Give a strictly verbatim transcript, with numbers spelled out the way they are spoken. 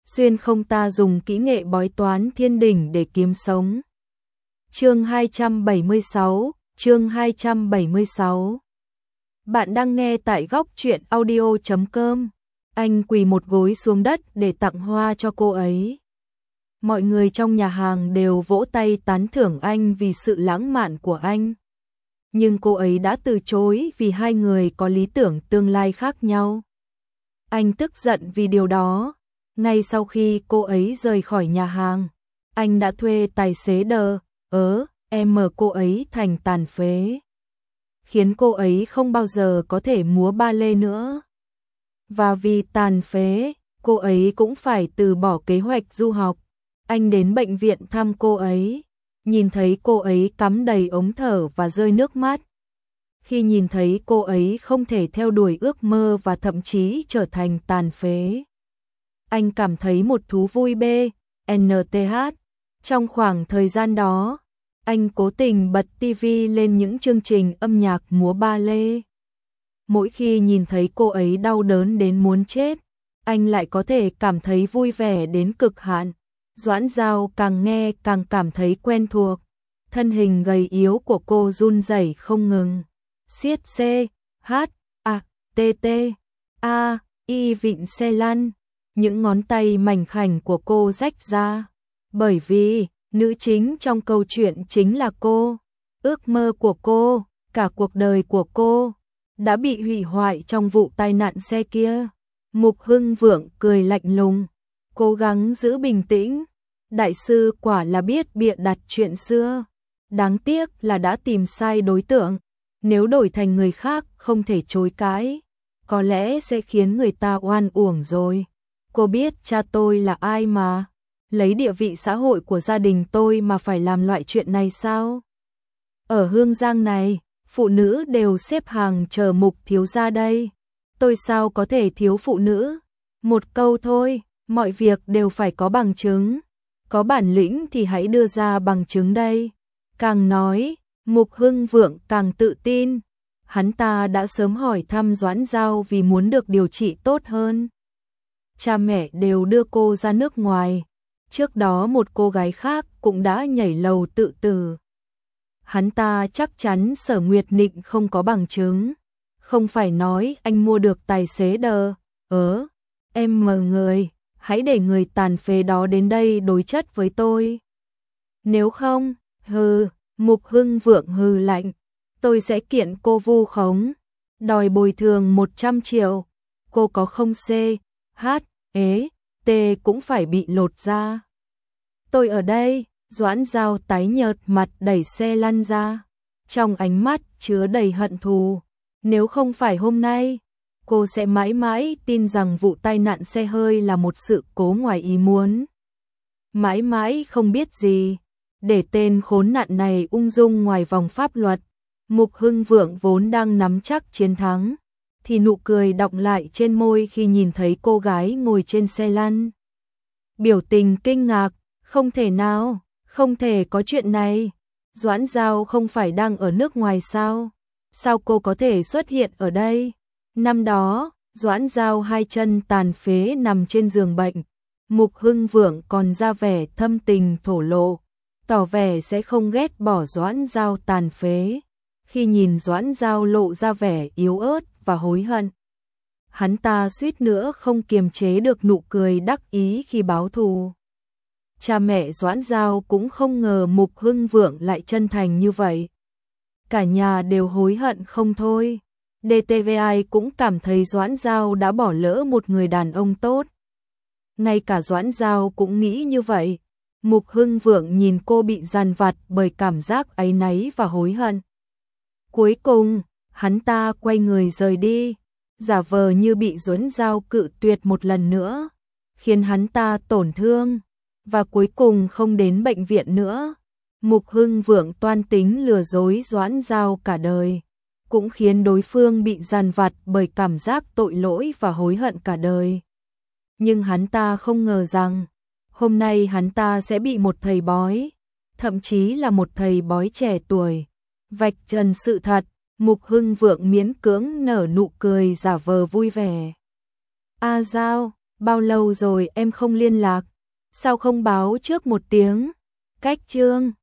xuyên không ta dùng kỹ nghệ bói toán thiên đỉnh để kiếm sống. Chương hai trăm bảy mươi sáu, chương hai trăm bảy mươi sáu. Bạn đang nghe tại góc truyện audio chấm com. Anh quỳ một gối xuống đất để tặng hoa cho cô ấy. Mọi người trong nhà hàng đều vỗ tay tán thưởng anh vì sự lãng mạn của anh. Nhưng cô ấy đã từ chối vì hai người có lý tưởng tương lai khác nhau. Anh tức giận vì điều đó. Ngay sau khi cô ấy rời khỏi nhà hàng, anh đã thuê tài xế đờ, ớ, em mở cô ấy thành tàn phế. Khiến cô ấy không bao giờ có thể múa ba lê nữa. Và vì tàn phế, cô ấy cũng phải từ bỏ kế hoạch du học. Anh đến bệnh viện thăm cô ấy, nhìn thấy cô ấy cắm đầy ống thở và rơi nước mắt. Khi nhìn thấy cô ấy không thể theo đuổi ước mơ và thậm chí trở thành tàn phế, anh cảm thấy một thú vui B, N T H. Trong khoảng thời gian đó, anh cố tình bật ti vi lên những chương trình âm nhạc múa ba lê. Mỗi khi nhìn thấy cô ấy đau đớn đến muốn chết, anh lại có thể cảm thấy vui vẻ đến cực hạn. Doãn Giao càng nghe càng cảm thấy quen thuộc. Thân hình gầy yếu của cô run rẩy không ngừng. Siết C, H, A, T, T, A, Y vịn xe lăn. Những ngón tay mảnh khảnh của cô rách ra. Bởi vì, nữ chính trong câu chuyện chính là cô. Ước mơ của cô, cả cuộc đời của cô, đã bị hủy hoại trong vụ tai nạn xe kia. Mục Hưng Vượng cười lạnh lùng, cố gắng giữ bình tĩnh. Đại sư quả là biết bịa đặt chuyện xưa. Đáng tiếc là đã tìm sai đối tượng. Nếu đổi thành người khác không thể chối cãi, có lẽ sẽ khiến người ta oan uổng rồi. Cô biết cha tôi là ai mà? Lấy địa vị xã hội của gia đình tôi mà phải làm loại chuyện này sao? Ở Hương Giang này, phụ nữ đều xếp hàng chờ Mục thiếu gia đây. Tôi sao có thể thiếu phụ nữ? Một câu thôi, mọi việc đều phải có bằng chứng. Có bản lĩnh thì hãy đưa ra bằng chứng đây. Càng nói, Mục Hưng Vượng càng tự tin. Hắn ta đã sớm hỏi thăm Doãn Giao vì muốn được điều trị tốt hơn. Cha mẹ đều đưa cô ra nước ngoài. Trước đó một cô gái khác cũng đã nhảy lầu tự tử. Hắn ta chắc chắn Sở Nguyệt Nịnh không có bằng chứng. Không phải nói anh mua được tài xế đờ, ớ, em mờ người, hãy để người tàn phế đó đến đây đối chất với tôi. Nếu không, hừ, Mục Hưng Vượng hừ lạnh, tôi sẽ kiện cô vu khống, đòi bồi thường một trăm triệu. Cô có không C, H, ế, T cũng phải bị lột ra. Tôi ở đây. Doãn Giao tái nhợt mặt đẩy xe lăn ra, trong ánh mắt chứa đầy hận thù. Nếu không phải hôm nay, cô sẽ mãi mãi tin rằng vụ tai nạn xe hơi là một sự cố ngoài ý muốn. Mãi mãi không biết gì, để tên khốn nạn này ung dung ngoài vòng pháp luật. Mục Hưng Vượng vốn đang nắm chắc chiến thắng, thì nụ cười đọng lại trên môi khi nhìn thấy cô gái ngồi trên xe lăn. Biểu tình kinh ngạc, không thể nào. Không thể có chuyện này. Doãn Giao không phải đang ở nước ngoài sao? Sao cô có thể xuất hiện ở đây? Năm đó, Doãn Giao hai chân tàn phế nằm trên giường bệnh. Mục Hưng Vượng còn ra vẻ thâm tình thổ lộ, tỏ vẻ sẽ không ghét bỏ Doãn Giao tàn phế. Khi nhìn Doãn Giao lộ ra vẻ yếu ớt và hối hận, hắn ta suýt nữa không kiềm chế được nụ cười đắc ý khi báo thù. Cha mẹ Doãn Giao cũng không ngờ Mục Hưng Vượng lại chân thành như vậy. Cả nhà đều hối hận không thôi. đê tê vê i cũng cảm thấy Doãn Giao đã bỏ lỡ một người đàn ông tốt. Ngay cả Doãn Giao cũng nghĩ như vậy. Mục Hưng Vượng nhìn cô bị dằn vặt bởi cảm giác áy náy và hối hận. Cuối cùng, hắn ta quay người rời đi, giả vờ như bị Doãn Giao cự tuyệt một lần nữa, khiến hắn ta tổn thương. Và cuối cùng không đến bệnh viện nữa. Mục Hưng Vượng toan tính lừa dối Doãn Giao cả đời, cũng khiến đối phương bị dằn vặt bởi cảm giác tội lỗi và hối hận cả đời. Nhưng hắn ta không ngờ rằng, hôm nay hắn ta sẽ bị một thầy bói, thậm chí là một thầy bói trẻ tuổi, vạch trần sự thật. Mục Hưng Vượng miễn cưỡng nở nụ cười giả vờ vui vẻ. A Giao, bao lâu rồi em không liên lạc, sao không báo trước một tiếng? Cách Trương